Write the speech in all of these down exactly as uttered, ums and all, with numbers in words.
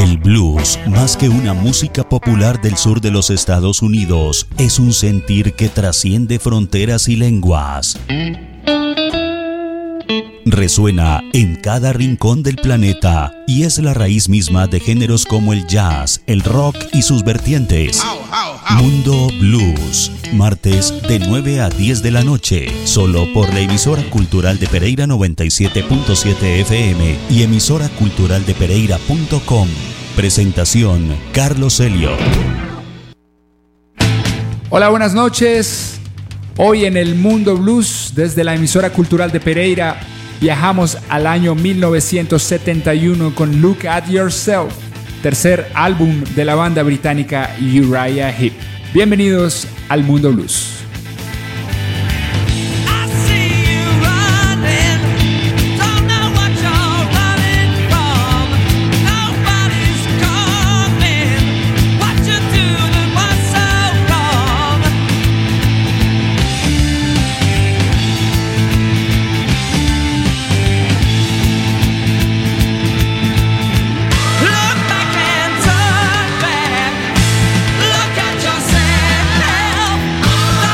El blues, más que una música popular del sur de los Estados Unidos, es un sentir que trasciende fronteras y lenguas. Resuena en cada rincón del planeta y es la raíz misma de géneros como el jazz, el rock y sus vertientes. Mundo Blues, martes de nueve a diez de la noche, solo por la emisora cultural de Pereira noventa y siete punto siete F M y emisora cultural de pereira punto com. Presentación, Carlos Elliot. Hola, buenas noches. Hoy en el Mundo Blues, desde la emisora cultural de Pereira, viajamos al año mil novecientos setenta y uno con Look at Yourself, tercer álbum de la banda británica Uriah Heep. Bienvenidos al Mundo Blues. Look at yourself.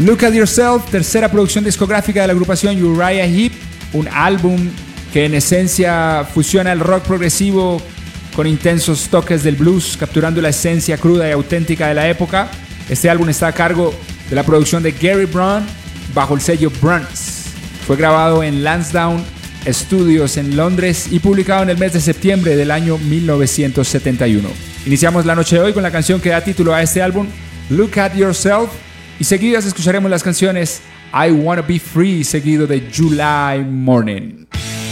Look at Yourself, tercera producción discográfica de la agrupación Uriah Heep, un álbum que en esencia fusiona el rock progresivo con intensos toques del blues, capturando la esencia cruda y auténtica de la época. Este álbum está a cargo de la producción de Gary Brown bajo el sello Bruns. Fue grabado en Lansdowne Studios en Londres y publicado en el mes de septiembre del año mil novecientos setenta y uno. Iniciamos la noche de hoy con la canción que da título a este álbum, Look at Yourself, y seguidas escucharemos las canciones I Wanna Be Free, seguido de July Morning.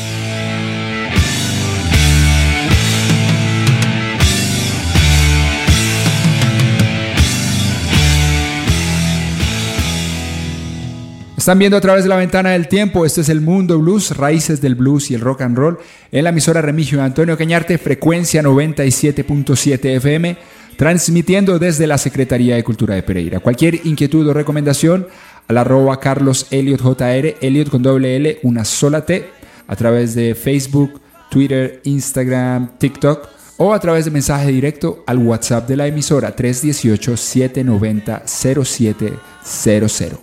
Están viendo a través de la ventana del tiempo. Este es el Mundo Blues, raíces del blues y el rock and roll, en la emisora Remigio Antonio Cañarte, frecuencia noventa y siete punto siete F M, transmitiendo desde la Secretaría de Cultura de Pereira. Cualquier inquietud o recomendación al arroba Carlos Elliot J R, Elliot con doble L, una sola T, a través de Facebook, Twitter, Instagram, TikTok, o a través de mensaje directo al WhatsApp de la emisora tres uno ocho, siete nueve cero, cero siete cero cero.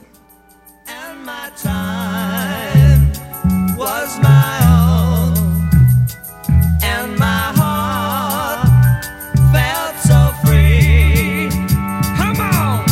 Time was my own, and my heart felt so free. Come on!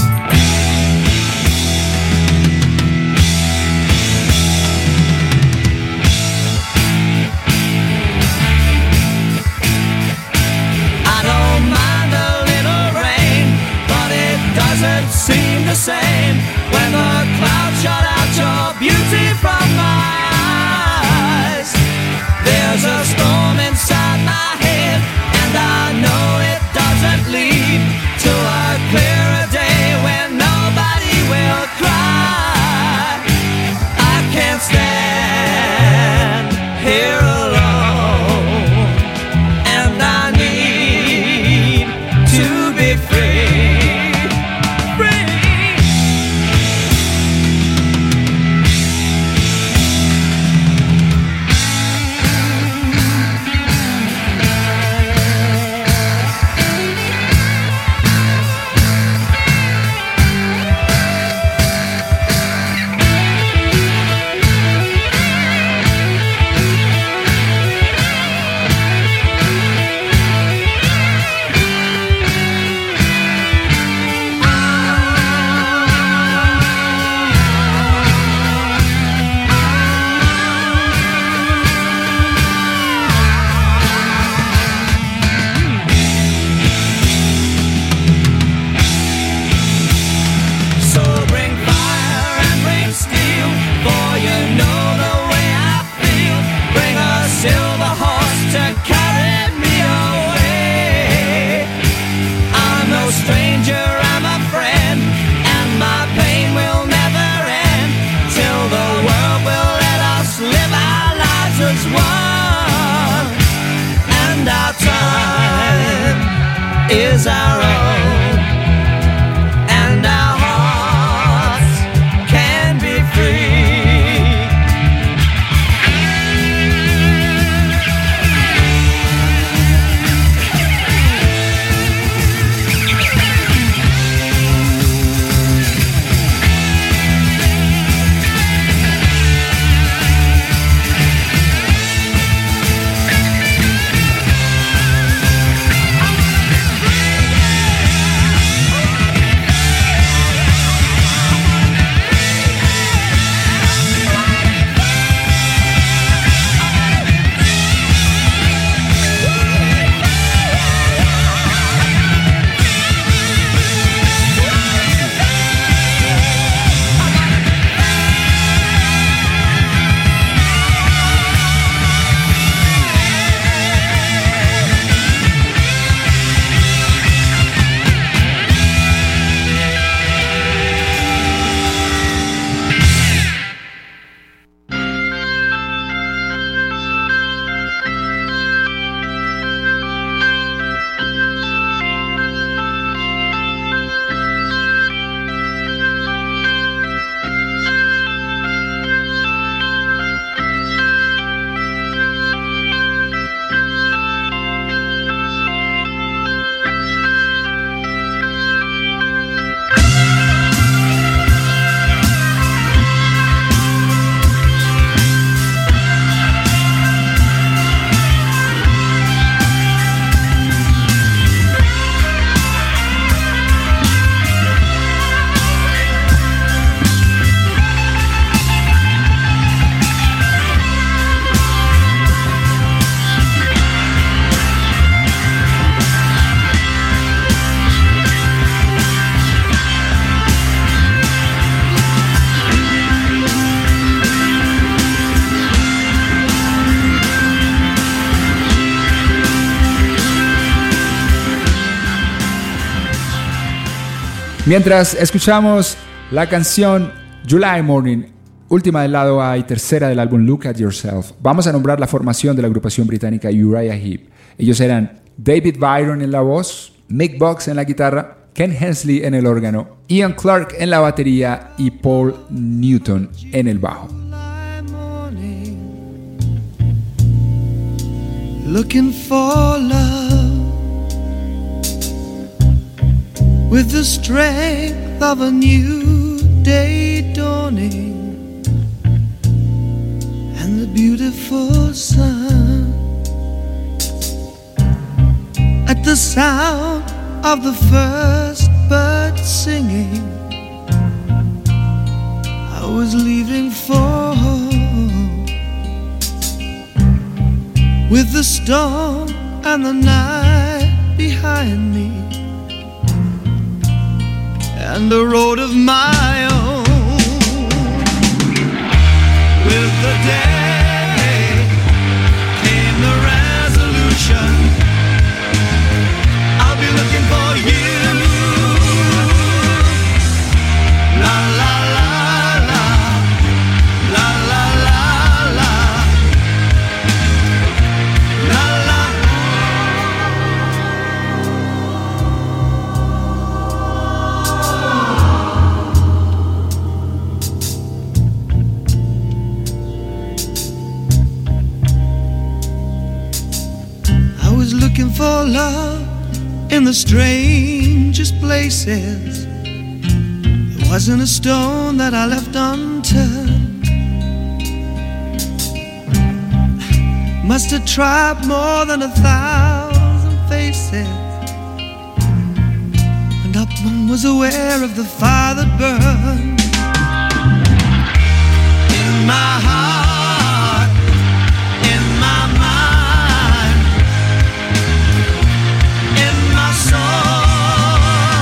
I don't mind a little rain, but it doesn't seem the same when the clouds shut out your beauty from my eyes. There's a storm inside my head, and I know it doesn't lead to a clearer day when nobody will cry. I can't stand here alone, and I need to be free. Is our own, and our hearts can be free. Mientras escuchamos la canción July Morning, última del lado A y tercera del álbum Look at Yourself, vamos a nombrar la formación de la agrupación británica Uriah Heep. Ellos eran David Byron en la voz, Mick Box en la guitarra, Ken Hensley en el órgano, Ian Clark en la batería y Paul Newton en el bajo. Looking for love with the strength of a new day dawning and the beautiful sun. At the sound of the first bird singing, I was leaving for home, with the storm and the night behind me, and a road of my own. With the day came the resolution, I'll be looking for you. La la la la, la la la la, la la. I was looking for love in the strangest places. There wasn't a stone that I left unturned. Must have tried more than a thousand faces, and not one was aware of the fire that burned in my heart, in my mind, in my soul.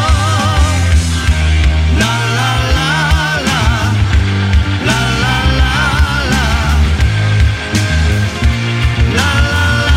La la la la, la la la la, la la la.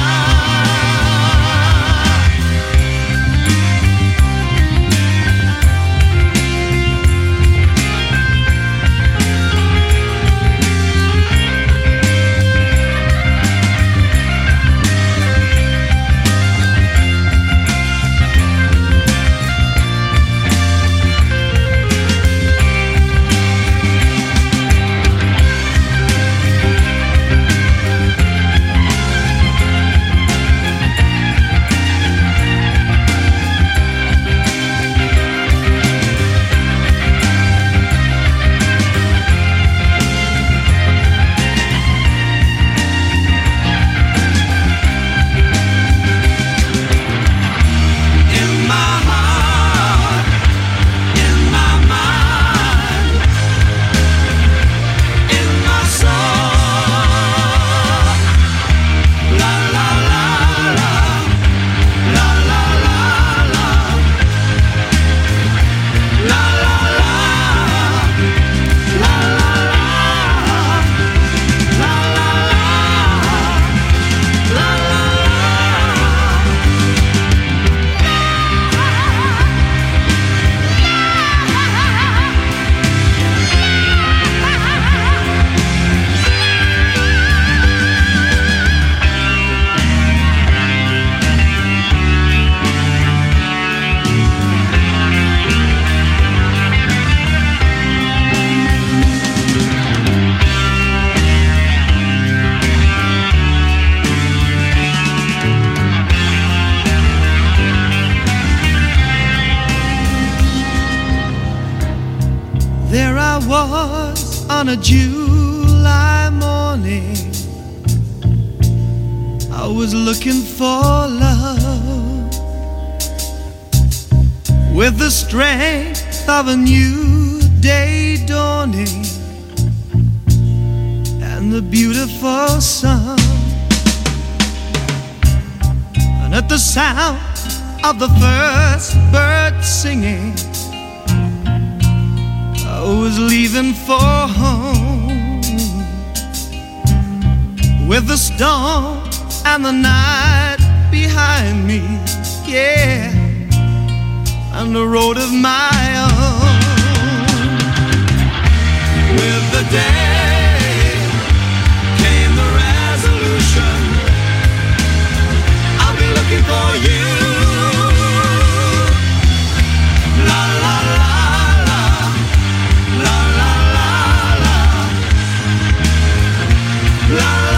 In my heart, in my mind, in my soul. La la la la, la la la la, la la la, la la la, la la la, la la. There I was on a July morning, I was looking for love with the strength of a new day dawning and the beautiful sun. And at the sound of the first bird singing, I was leaving for home, with the storm and the night behind me, yeah, and the road of my own. you. La la la la, la la la la, la la la.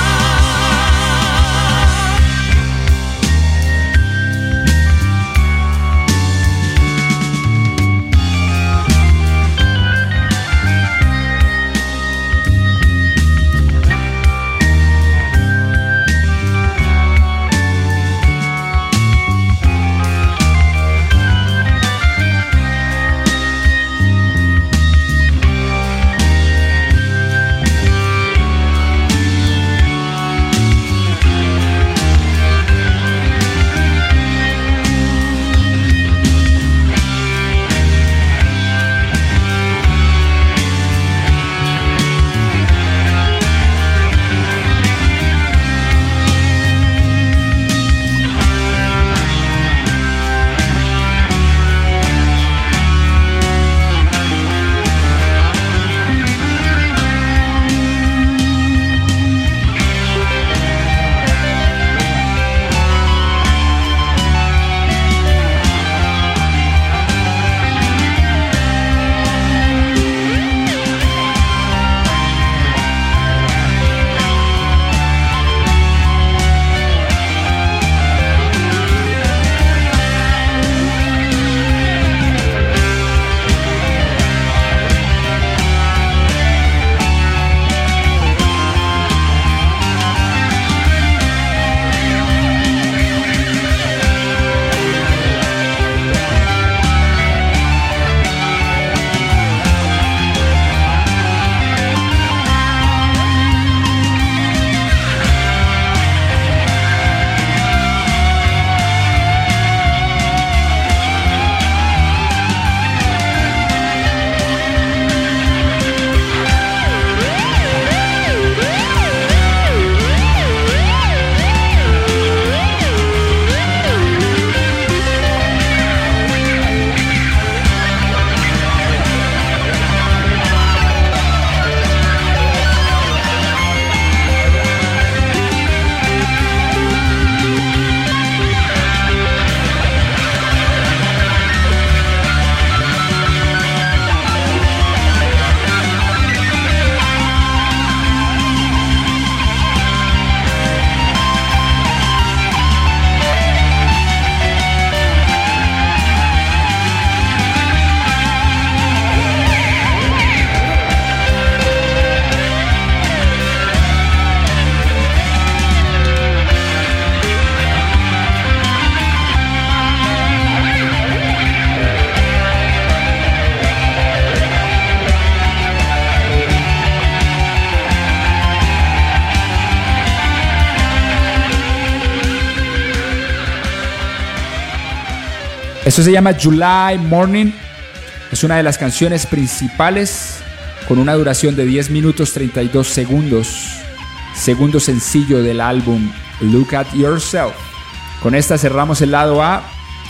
Esto se llama July Morning. Es una de las canciones principales con una duración de diez minutos treinta y dos segundos. Segundo sencillo del álbum Look at Yourself. Con esta cerramos el lado A.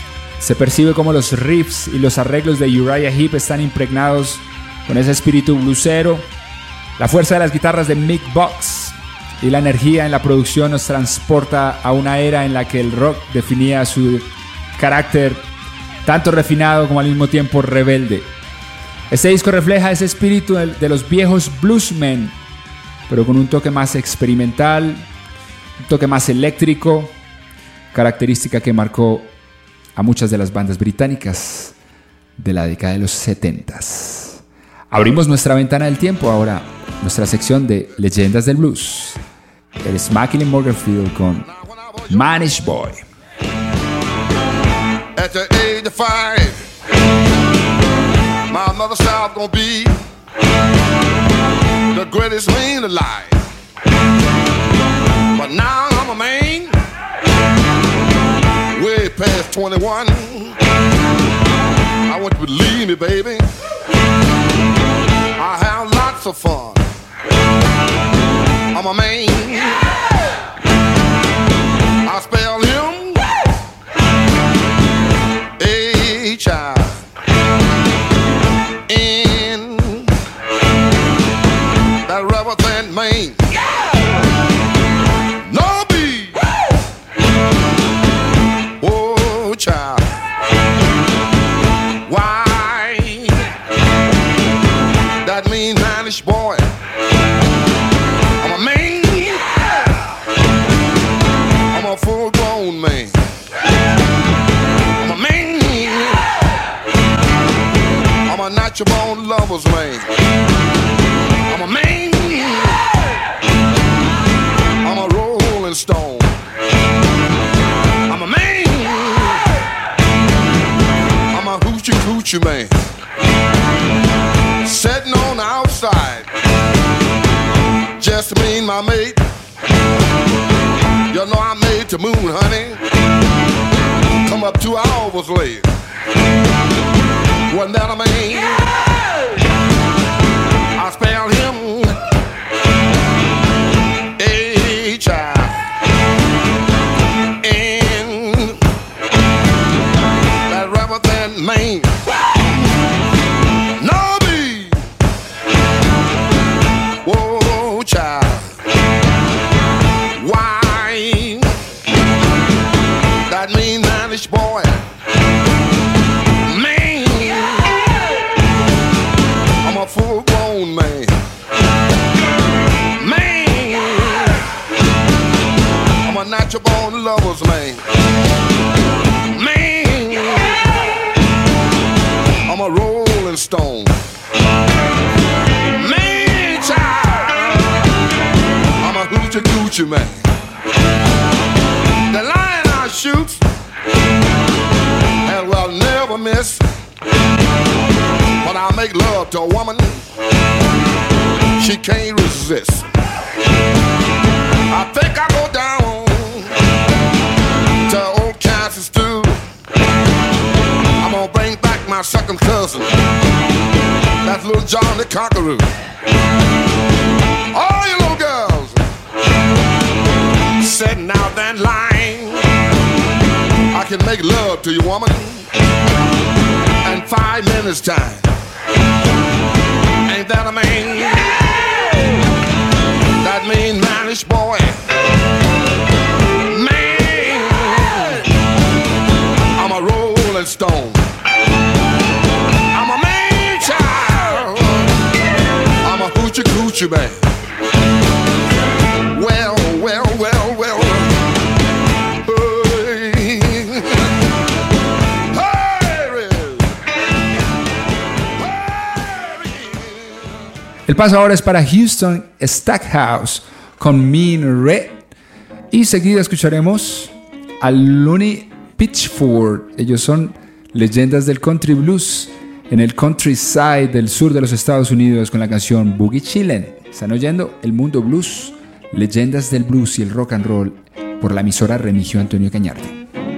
Se percibe como los riffs y los arreglos de Uriah Heep están impregnados con ese espíritu bluesero. La fuerza de las guitarras de Mick Box y la energía en la producción nos transporta a una era en la que el rock definía su carácter tanto refinado como al mismo tiempo rebelde. Este disco refleja ese espíritu de los viejos bluesmen, pero con un toque más experimental, un toque más eléctrico, característica que marcó a muchas de las bandas británicas de la década de los setentas. Abrimos nuestra ventana del tiempo ahora, nuestra sección de leyendas del blues. Eres Macklin Morganfield con Manish Boy. At the age of five, my mother said I was gonna be the greatest man alive. But now I'm a man, way past twenty-one. I want you to believe me, baby. I have lots of fun. I'm a man. I spell him H I N. That rubber band man. No B. natural born lover's man. I'm a man. I'm a rolling stone. I'm a man. I'm a hoochie coochie man. Sitting on the outside, just me and my mate. You know I made the moon, honey. Come up two hours late. Wasn't that a man? I spelled him H I N. That rather than man. No be. Whoa, child. Why? That mean manish boy. A full-grown man. Man, I'm a natural-born lover's man. Man, I'm a rolling stone. Man, child, I'm a hoochie-coochie man. The lion I shoot and will never miss. When I make love to a woman, she can't resist. I think I go down to old Kansas too. I'm gonna bring back my second cousin, that's little John the Conqueror. All you little girls sitting out that line, I can make love to you, woman, in five minutes time. Ain't that a man? That mean manish boy. Man, I'm a rolling stone. I'm a man child. I'm a hoochie coochie man. Well, well, well, well. El paso ahora es para Houston Stackhouse con Mean Red. Y seguida escucharemos a Looney Pitchford. Ellos son leyendas del country blues en el countryside del sur de los Estados Unidos con la canción Boogie Chillin'. Están oyendo El Mundo Blues, leyendas del blues y el rock and roll por la emisora Remigio Antonio Cañarte.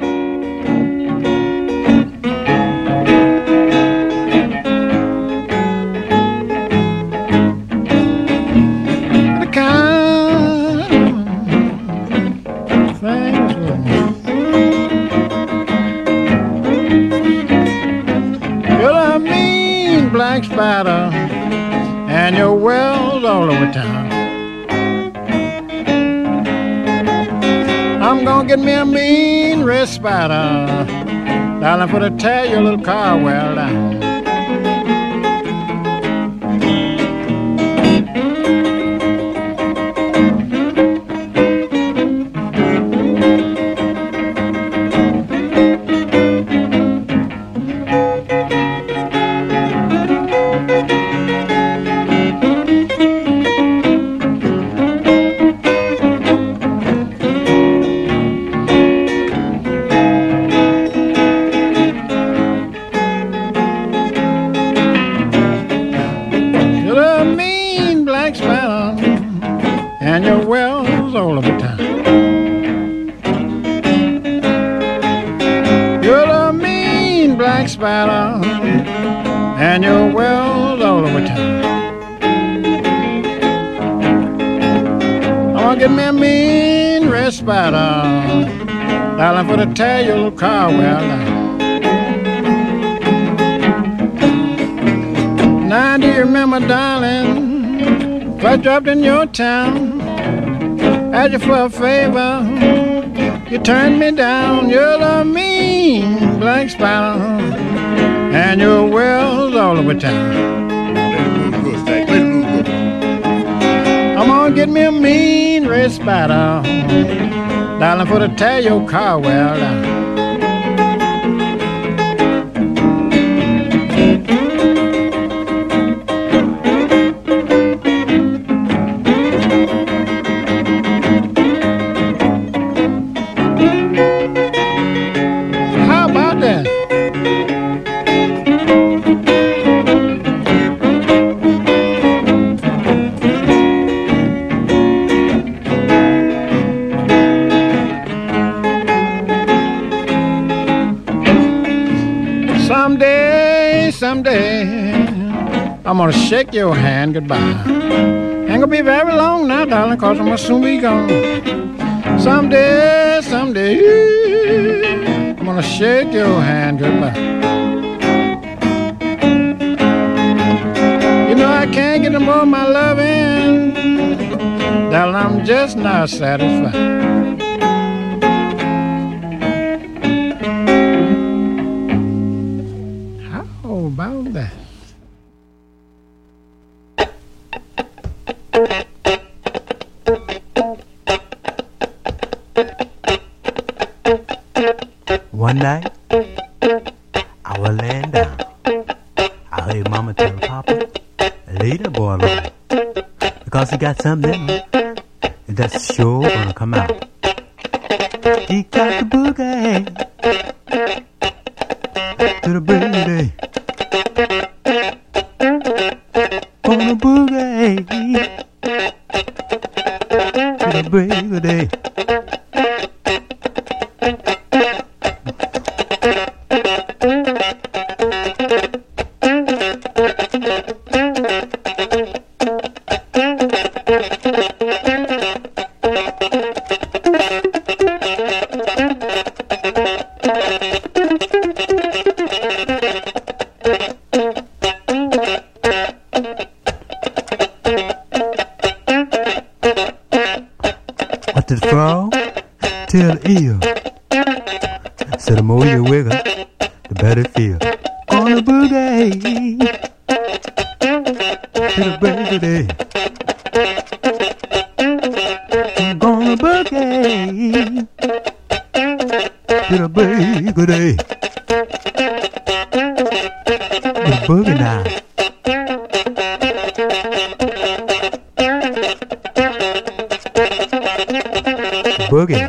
Spider, and your wells all over town. I'm gonna get me a mean red spider, darling, for to tear your little car well down. And your wells all over town. I'm gonna get me a mean red spider, darling, for to tear your little car well down. Now do you remember, darling, if I dropped in your town, asked you for a favor, you turned me down. You're the mean black spider, and your wells all over town. I'm gonna get me a mean red spider, darling, for to tear your car well down. How about that? Someday, someday, I'm gonna shake your hand goodbye. Ain't gonna be very long now, darling, cause I'm gonna soon be gone. Someday, someday, I'm gonna shake your hand goodbye. You know I can't get no more of my loving, darling, I'm just not satisfied. How about that? One night, I was laying down. I heard Mama tell Papa, leave the boy alone, because he got something in him that's sure gonna come out. He got the boogie to the break of day. Gonna boogie to the break of day. What the frog tell the eel? So the more you wiggle, the better it feel. On the boogie to the break of day. I'm gonna boogie to the break of day. The boogie now. Boogie.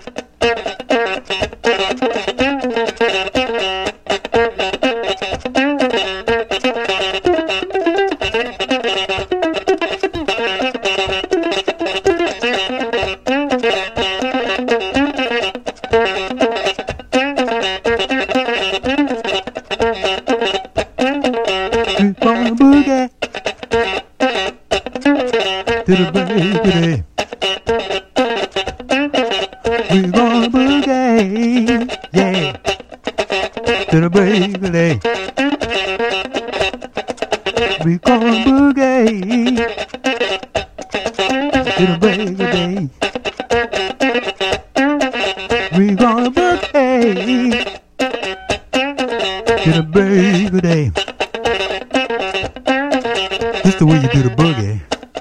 We're gonna boogie to the break of day. We're gonna boogie, yeah, to the break of day. We're gonna boogie to the break of day. We're gonna boogie to the break of day. This the way you do the boogie.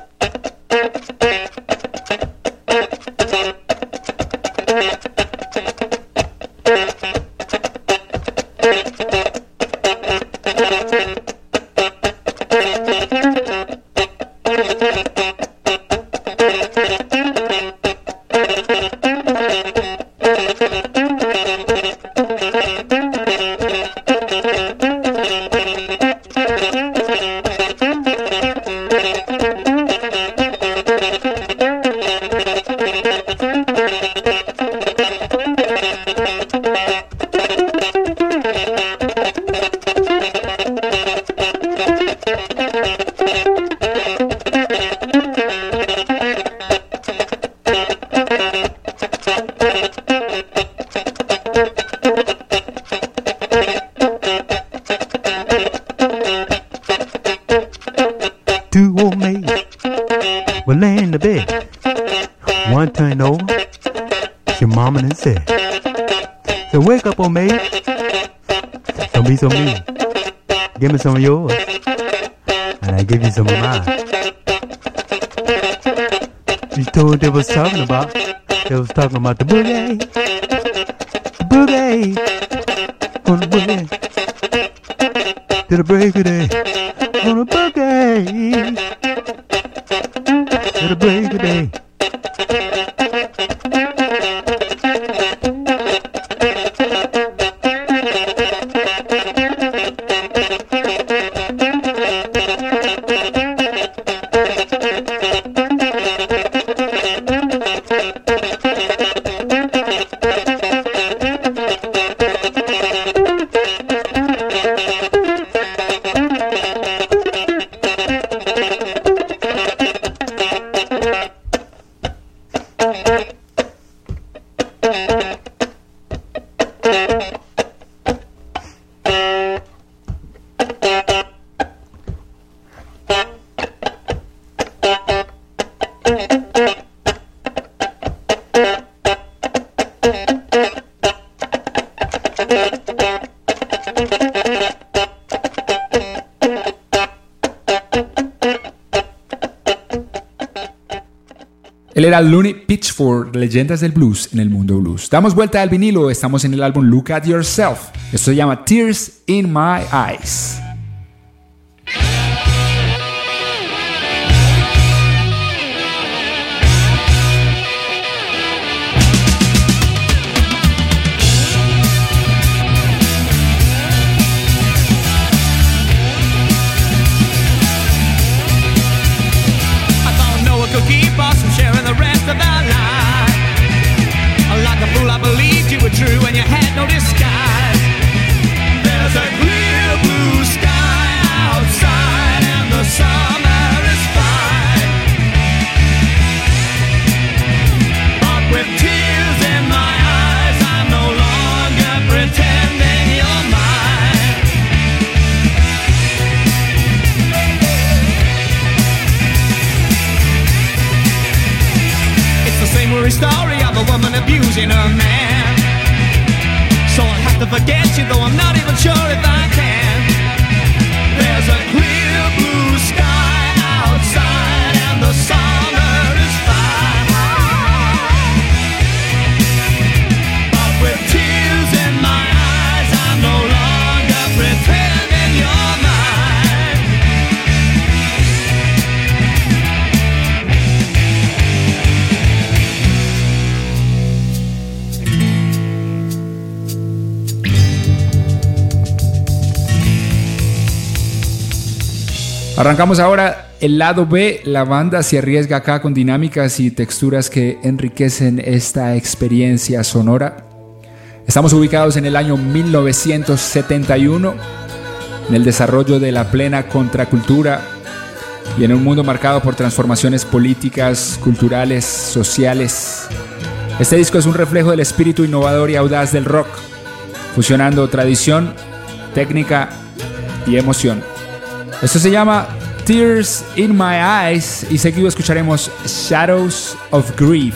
Two old maids were laying in the bed. One turned over, your mama and said, so wake up, old maid. Don't be so mean. Give me some of yours, and I give you some of mine. She told what they was talking about. They was talking about the boogie. The boogie. On the boogie. To the break of day. On the boogie. To the break of day. Él era Looney Pitchford, leyendas del blues en el mundo blues. Damos vuelta al vinilo, estamos en el álbum Look at Yourself. Esto se llama Tears in My Eyes. True when you had no disguise. There's a clear blue sky outside and the summer is fine. But with tears in my eyes, I'm no longer pretending you're mine. It's the same worry story of a woman abusing her man. So I'll have to forget you, though I'm not even sure if I can. There's a clear blue sky outside and the summer is fine. But with tears in my eyes, I'm no longer pretending you're mine. Arrancamos ahora el lado B. La banda se arriesga acá con dinámicas y texturas que enriquecen esta experiencia sonora. Estamos ubicados en el año mil novecientos setenta y uno, en el desarrollo de la plena contracultura y en un mundo marcado por transformaciones políticas, culturales, sociales. Este disco es un reflejo del espíritu innovador y audaz del rock, fusionando tradición, técnica y emoción. Esto se llama Tears in My Eyes y seguido escucharemos Shadows of Grief.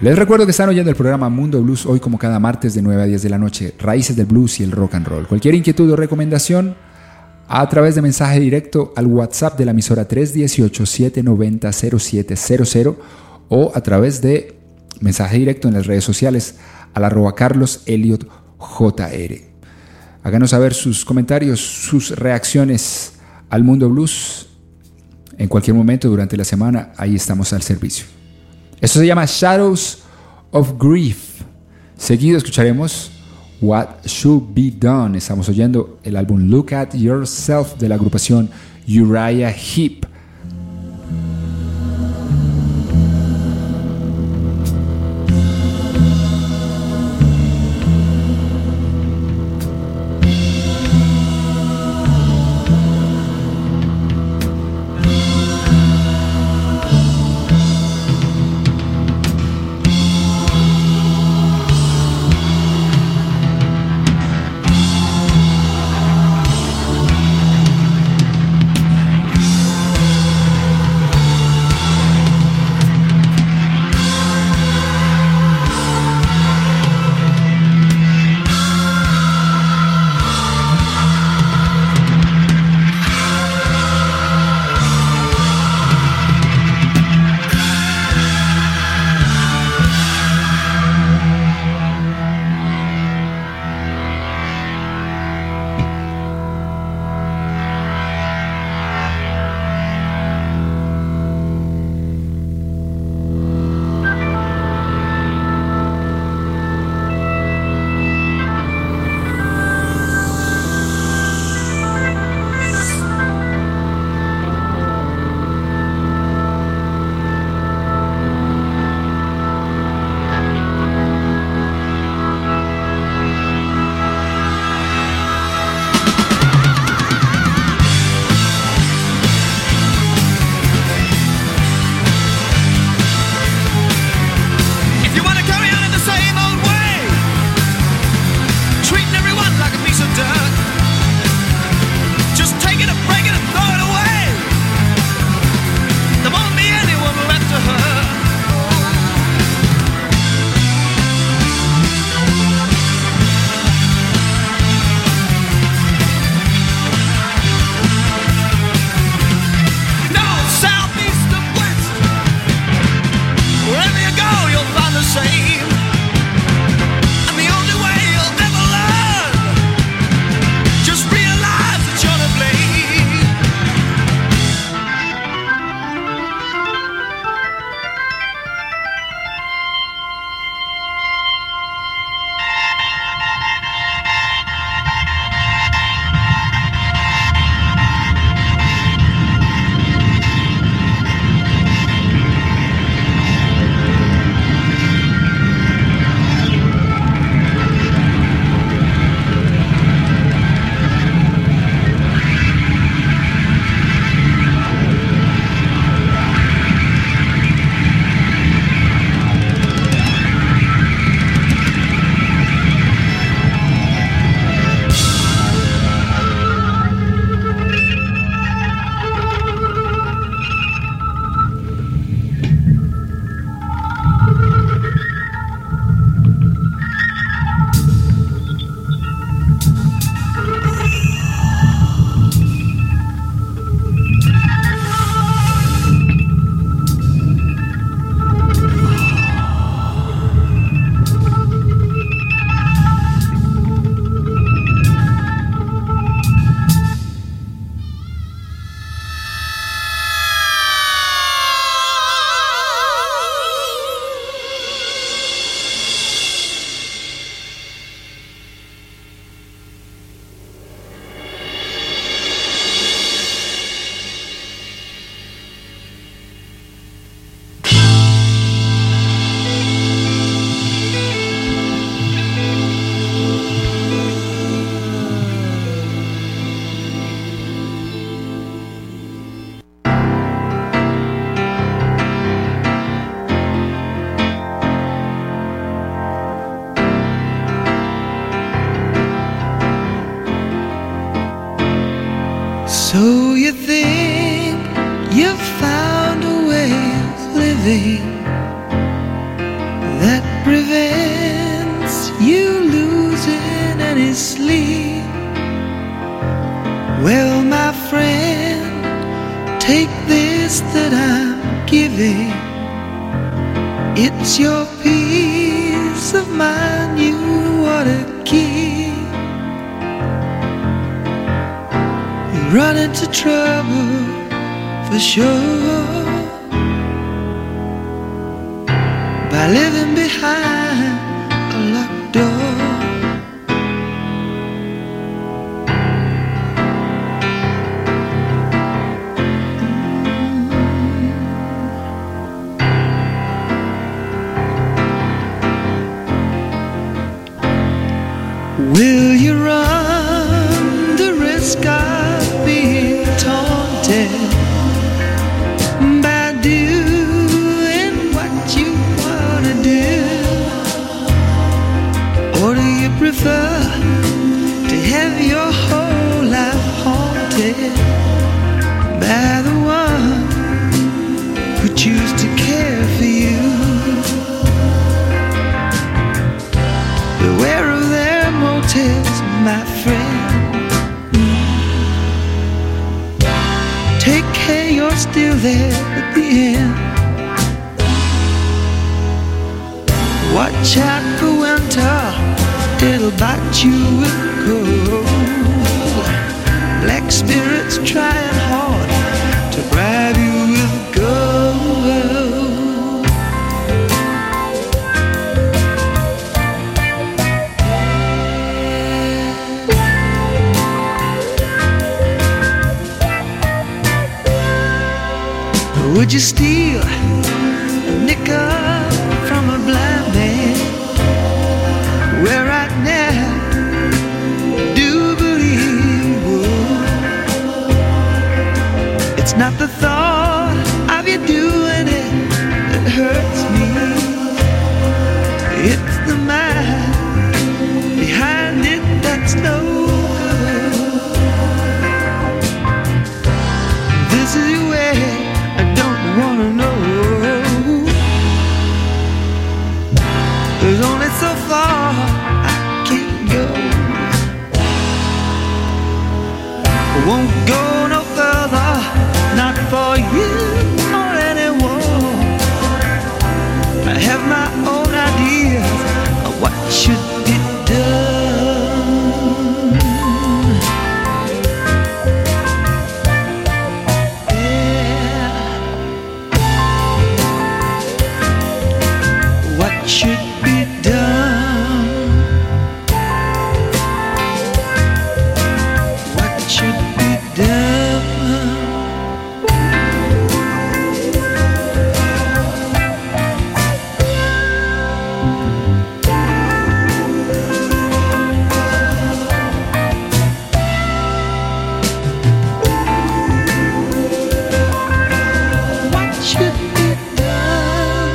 Les recuerdo que están oyendo el programa Mundo Blues hoy como cada martes de nueve a diez de la noche, raíces del blues y el rock and roll. Cualquier inquietud o recomendación a través de mensaje directo al WhatsApp de la emisora tres uno ocho, siete nueve cero, cero siete cero cero o a través de mensaje directo en las redes sociales al arroba Carlos Elliot J R. Háganos saber sus comentarios, sus reacciones al Mundo Blues en cualquier momento durante la semana. Ahí estamos al servicio. Esto se llama Shadows of Grief. Seguido escucharemos What Should Be Done. Estamos oyendo el álbum Look at Yourself de la agrupación Uriah Heep. So you think you've found a way of living my friend, take this that I'm giving. It's your peace of mind you ought to keep. You run into trouble for sure by living behind a locked door. Will you run the risk of being taunted by doing what you want to do? Or do you prefer to have your whole life haunted by the one who choose to care for you? Beware of their motives, my friend. Take care you're still there at the end. Watch out for winter, it'll bite you with cold. Black spirits trying hard to bribe you with gold. Would you steal a nickel from a blind man? Well, right now, I do believe you would. It's not the thought of you doing it that hurts me. It's the mind behind it that's no good. This is your way. Wanna know there's only so far I can go. I won't go no further, not for you or anyone. I have my own ideas of what should be done. Should be done. What should be done? What should be done?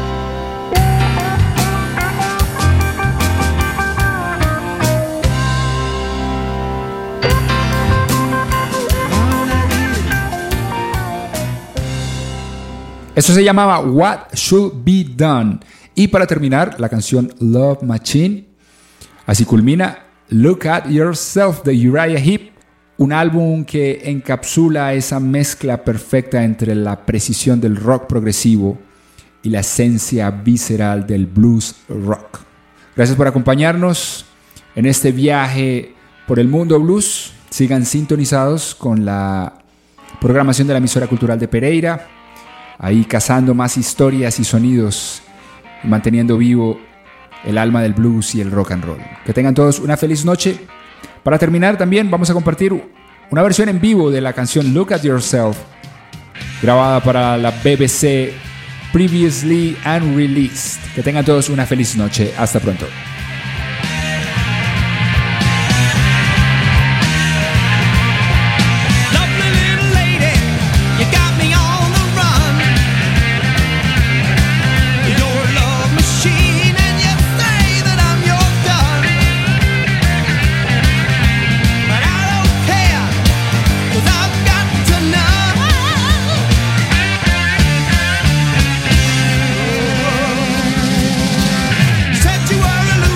Eso se llamaba What Should Be Done. Y para terminar, la canción Love Machine. Así culmina Look at Yourself de Uriah Heep, un álbum que encapsula esa mezcla perfecta entre la precisión del rock progresivo y la esencia visceral del blues rock. Gracias por acompañarnos en este viaje por el mundo blues. Sigan sintonizados con la programación de la emisora cultural de Pereira, ahí cazando más historias y sonidos y manteniendo vivo el alma del blues y el rock and roll. Que tengan todos una feliz noche. Para terminar también vamos a compartir una versión en vivo de la canción Look at Yourself, grabada para la B B C Previously Unreleased. Que tengan todos una feliz noche. Hasta pronto. Said you were a loser.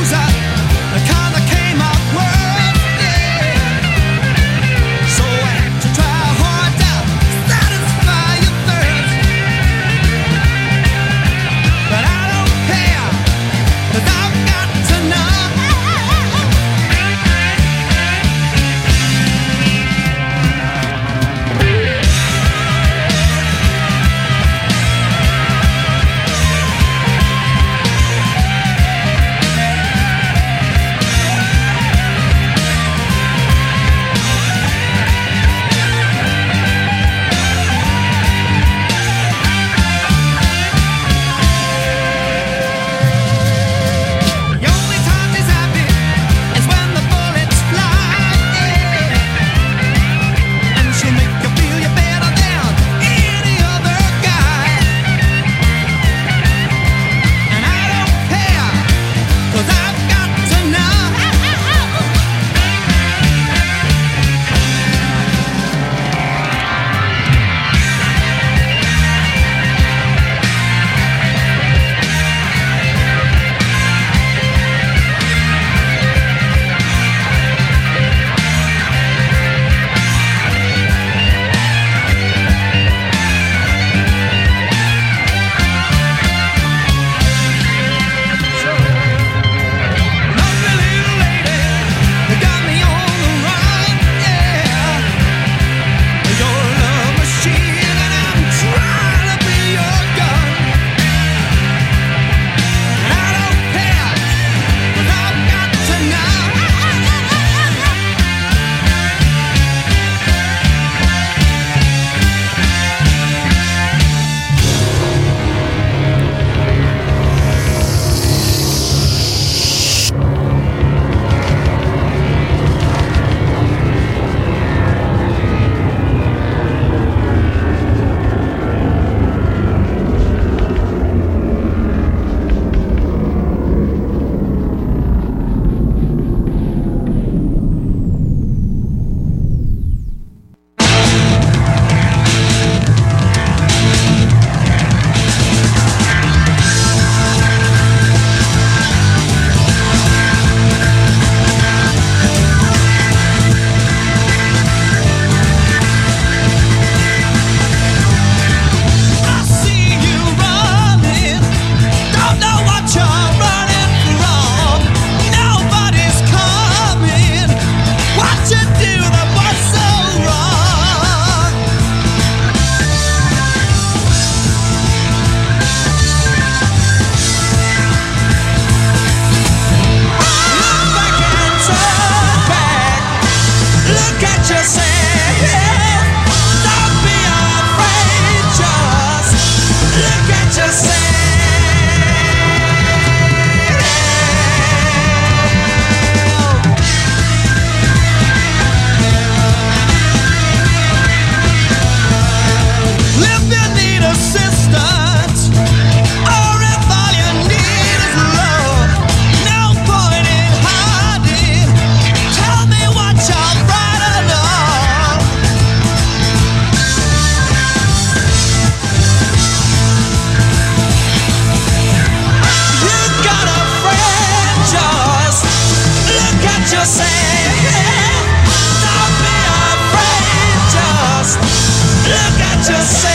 you say?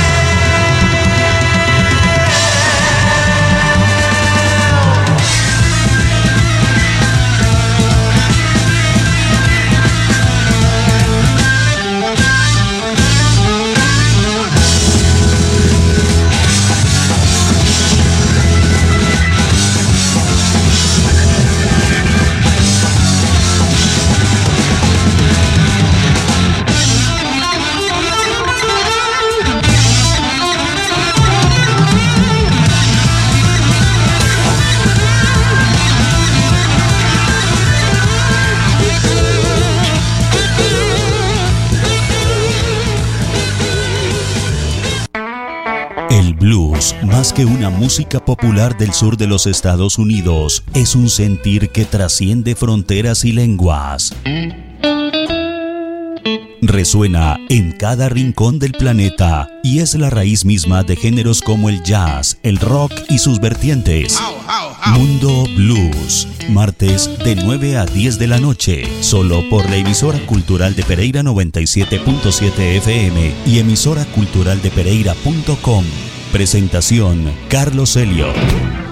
El blues, más que una música popular del sur de los Estados Unidos, es un sentir que trasciende fronteras y lenguas. Resuena en cada rincón del planeta y es la raíz misma de géneros como el jazz, el rock y sus vertientes. Mundo Blues, martes de nueve a diez de la noche, solo por la emisora cultural de Pereira noventa y siete punto siete F M y emisora cultural de pereira punto com. Presentación Carlos Elliot.